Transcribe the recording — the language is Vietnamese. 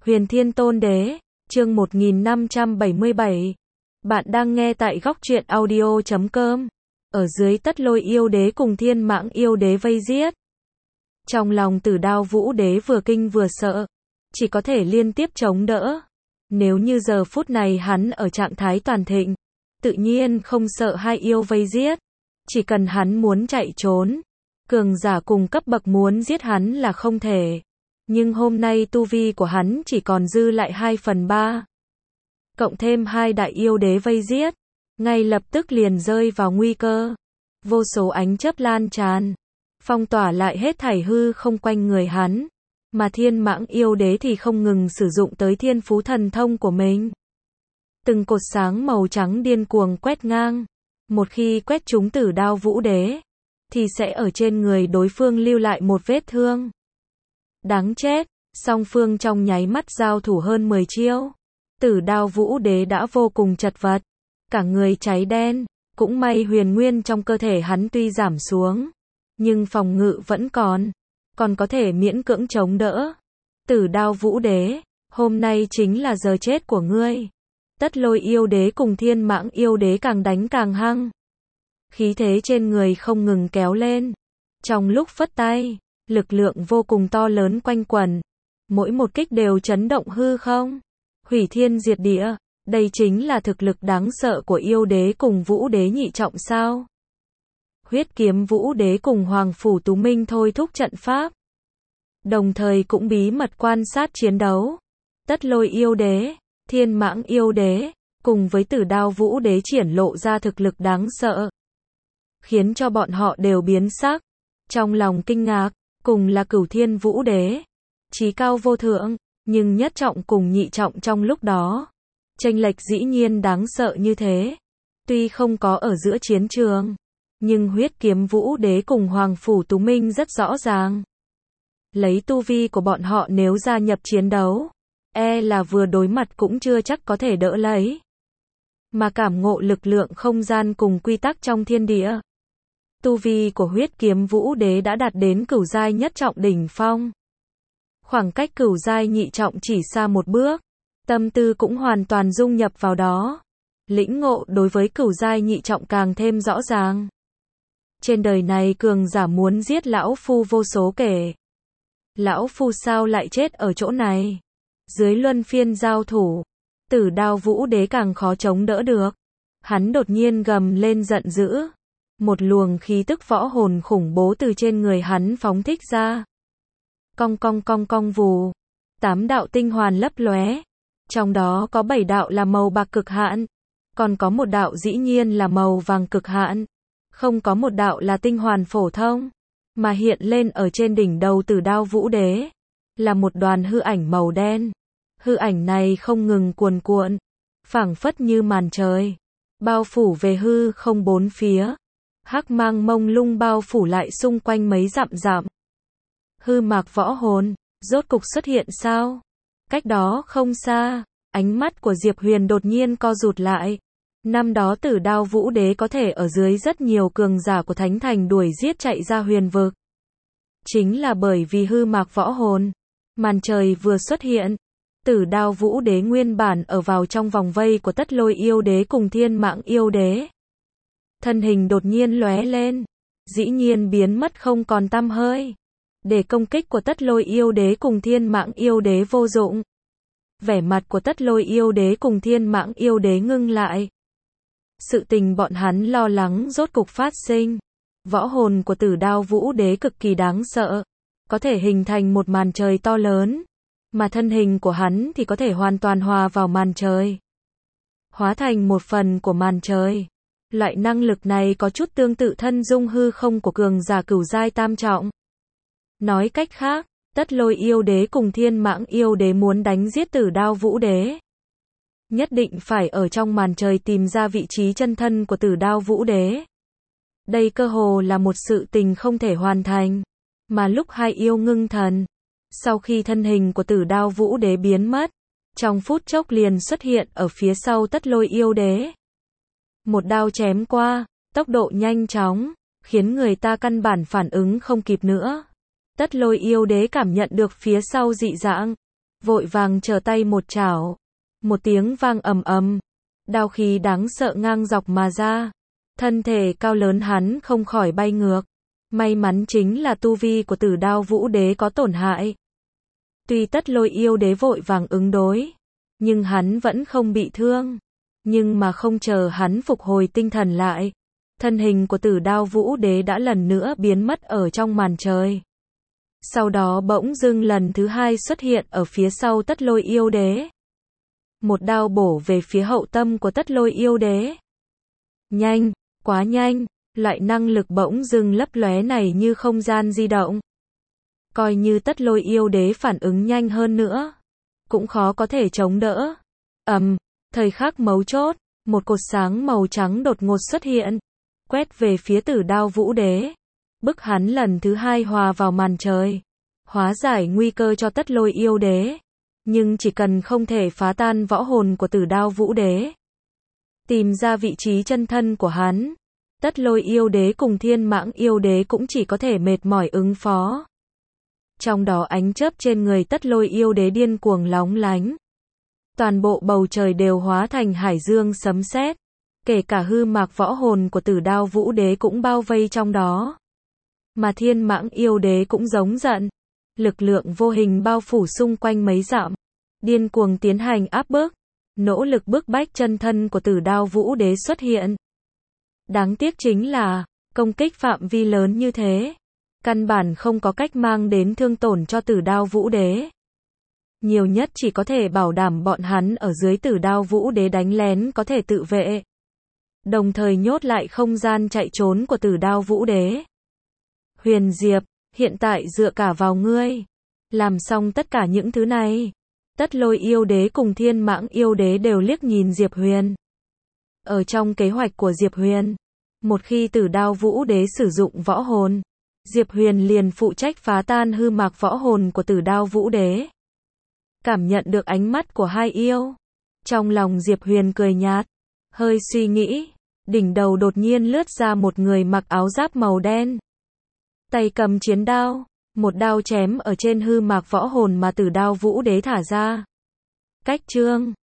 Huyền Thiên Tôn Đế, chương 1577. Bạn đang nghe tại góc truyện audio.com. Ở dưới Tất Lôi yêu đế cùng Thiên Mãng yêu đế vây giết. Trong lòng Tử Đao Vũ đế vừa kinh vừa sợ, chỉ có thể liên tiếp chống đỡ. Nếu như giờ phút này hắn ở trạng thái toàn thịnh, tự nhiên không sợ hai yêu vây giết. Chỉ cần hắn muốn chạy trốn, cường giả cùng cấp bậc muốn giết hắn là không thể. Nhưng hôm nay tu vi của hắn chỉ còn dư lại 2/3. Cộng thêm hai đại yêu đế vây giết, ngay lập tức liền rơi vào nguy cơ. Vô số ánh chớp lan tràn, phong tỏa lại hết thảy hư không quanh người hắn. Mà Thiên Mãng yêu đế thì không ngừng sử dụng tới thiên phú thần thông của mình. Từng cột sáng màu trắng điên cuồng quét ngang. Một khi quét trúng Tử Đao Vũ đế, thì sẽ ở trên người đối phương lưu lại một vết thương. Đáng chết, song phương trong nháy mắt giao thủ hơn 10 chiêu. Tử Đao Vũ đế đã vô cùng chật vật, cả người cháy đen, cũng may huyền nguyên trong cơ thể hắn tuy giảm xuống, nhưng phòng ngự vẫn còn có thể miễn cưỡng chống đỡ. Tử Đao Vũ đế, hôm nay chính là giờ chết của ngươi. Tất Lôi yêu đế cùng Thiên Mãng yêu đế càng đánh càng hăng. Khí thế trên người không ngừng kéo lên. Trong lúc phất tay, lực lượng vô cùng to lớn quanh quẩn. Mỗi một kích đều chấn động hư không, hủy thiên diệt địa. Đây chính là thực lực đáng sợ của yêu đế cùng Vũ đế nhị trọng sao. Huyết Kiếm Vũ đế cùng Hoàng Phủ Tú Minh thôi thúc trận pháp, đồng thời cũng bí mật quan sát chiến đấu. Tất Lôi yêu đế, Thiên Mãng yêu đế, cùng với Tử Đao Vũ đế triển lộ ra thực lực đáng sợ, khiến cho bọn họ đều biến sắc. Trong lòng kinh ngạc, cùng là Cửu Thiên Vũ đế, chí cao vô thượng, nhưng nhất trọng cùng nhị trọng trong lúc đó, chênh lệch dĩ nhiên đáng sợ như thế. Tuy không có ở giữa chiến trường, nhưng Huyết Kiếm Vũ đế cùng Hoàng Phủ Tú Minh rất rõ ràng. Lấy tu vi của bọn họ nếu gia nhập chiến đấu, là vừa đối mặt cũng chưa chắc có thể đỡ lấy. Mà cảm ngộ lực lượng không gian cùng quy tắc trong thiên địa, tu vi của Huyết Kiếm Vũ đế đã đạt đến cửu giai nhất trọng đỉnh phong. Khoảng cách cửu giai nhị trọng chỉ xa một bước, tâm tư cũng hoàn toàn dung nhập vào đó. Lĩnh ngộ đối với cửu giai nhị trọng càng thêm rõ ràng. Trên đời này cường giả muốn giết lão phu vô số kể. Lão phu sao lại chết ở chỗ này? Dưới luân phiên giao thủ, Tử Đao Vũ đế càng khó chống đỡ được. Hắn đột nhiên gầm lên giận dữ. Một luồng khí tức võ hồn khủng bố từ trên người hắn phóng thích ra. Cong cong cong cong vù. 8 đạo tinh hoàn lấp lóe. Trong đó có 7 đạo là màu bạc cực hạn. Còn có một đạo dĩ nhiên là màu vàng cực hạn. Không có một đạo là tinh hoàn phổ thông. Mà hiện lên ở trên đỉnh đầu Tử Đao Vũ đế là một đoàn hư ảnh màu đen. Hư ảnh này không ngừng cuồn cuộn, phảng phất như màn trời, bao phủ về hư không bốn phía. Hắc mang mông lung bao phủ lại xung quanh mấy dặm dặm. Hư mạc võ hồn, rốt cục xuất hiện sao? Cách đó không xa, ánh mắt của Diệp Huyền đột nhiên co rụt lại. Năm đó Tử Đao Vũ đế có thể ở dưới rất nhiều cường giả của Thánh Thành đuổi giết chạy ra huyền vực. Chính là bởi vì hư mạc võ hồn. Màn trời vừa xuất hiện, Tử Đao Vũ đế nguyên bản ở vào trong vòng vây của Tất Lôi yêu đế cùng Thiên Mãng yêu đế. Thân hình đột nhiên lóe lên, dĩ nhiên biến mất không còn tăm hơi. Để công kích của Tất Lôi yêu đế cùng Thiên Mãng yêu đế vô dụng. Vẻ mặt của Tất Lôi yêu đế cùng Thiên Mãng yêu đế ngưng lại. Sự tình bọn hắn lo lắng rốt cục phát sinh. Võ hồn của Tử Đao Vũ đế cực kỳ đáng sợ, có thể hình thành một màn trời to lớn, mà thân hình của hắn thì có thể hoàn toàn hòa vào màn trời, hóa thành một phần của màn trời. Loại năng lực này có chút tương tự thân dung hư không của cường giả cửu giai tam trọng. Nói cách khác, Tất Lôi yêu đế cùng Thiên Mãng yêu đế muốn đánh giết Tử Đao Vũ đế, nhất định phải ở trong màn trời tìm ra vị trí chân thân của Tử Đao Vũ đế. Đây cơ hồ là một sự tình không thể hoàn thành. Mà lúc hai yêu ngưng thần, sau khi thân hình của Tử Đao Vũ đế biến mất, trong phút chốc liền xuất hiện ở phía sau Tất Lôi yêu đế. Một đao chém qua, tốc độ nhanh chóng, khiến người ta căn bản phản ứng không kịp nữa. Tất Lôi yêu đế cảm nhận được phía sau dị dạng, vội vàng trở tay một chảo. Một tiếng vang ầm ầm, đao khí đáng sợ ngang dọc mà ra. Thân thể cao lớn hắn không khỏi bay ngược. May mắn chính là tu vi của Tử Đao Vũ Đế có tổn hại. Tuy Tất Lôi Yêu Đế vội vàng ứng đối, nhưng hắn vẫn không bị thương. Nhưng mà không chờ hắn phục hồi tinh thần lại, thân hình của Tử Đao Vũ Đế đã lần nữa biến mất ở trong màn trời. Sau đó bỗng dưng lần thứ hai xuất hiện ở phía sau Tất Lôi Yêu Đế. Một đao bổ về phía hậu tâm của Tất Lôi Yêu Đế. Nhanh, quá nhanh, loại năng lực bỗng dưng lấp lóe này như không gian di động. Coi như Tất Lôi Yêu Đế phản ứng nhanh hơn nữa, cũng khó có thể chống đỡ. Thời khắc mấu chốt, một cột sáng màu trắng đột ngột xuất hiện, quét về phía Tử Đao Vũ Đế, bức hắn lần thứ hai hòa vào màn trời, hóa giải nguy cơ cho Tất Lôi Yêu Đế. Nhưng chỉ cần không thể phá tan võ hồn của Tử Đao Vũ Đế, tìm ra vị trí chân thân của hắn, Tất Lôi Yêu Đế cùng Thiên Mãng Yêu Đế cũng chỉ có thể mệt mỏi ứng phó. Trong đó ánh chớp trên người Tất Lôi Yêu Đế điên cuồng lóng lánh. Toàn bộ bầu trời đều hóa thành hải dương sấm sét, kể cả hư mạc võ hồn của Tử Đao Vũ Đế cũng bao vây trong đó. Mà Thiên Mãng Yêu Đế cũng giống giận, lực lượng vô hình bao phủ xung quanh mấy dặm, điên cuồng tiến hành áp bức, nỗ lực bức bách chân thân của Tử Đao Vũ Đế xuất hiện. Đáng tiếc chính là, công kích phạm vi lớn như thế, căn bản không có cách mang đến thương tổn cho Tử Đao Vũ Đế. Nhiều nhất chỉ có thể bảo đảm bọn hắn ở dưới Tử Đao Vũ Đế đánh lén có thể tự vệ, đồng thời nhốt lại không gian chạy trốn của Tử Đao Vũ Đế. Huyền Diệp, hiện tại dựa cả vào ngươi. Làm xong tất cả những thứ này, Tất Lôi Yêu Đế cùng Thiên Mãng Yêu Đế đều liếc nhìn Diệp Huyền. Ở trong kế hoạch của Diệp Huyền, một khi Tử Đao Vũ Đế sử dụng võ hồn, Diệp Huyền liền phụ trách phá tan hư mạc võ hồn của Tử Đao Vũ Đế. Cảm nhận được ánh mắt của hai yêu, trong lòng Diệp Huyền cười nhạt, hơi suy nghĩ, đỉnh đầu đột nhiên lướt ra một người mặc áo giáp màu đen, tay cầm chiến đao, một đao chém ở trên hư mạc võ hồn mà Tử Đao Vũ Đế thả ra. Cách chương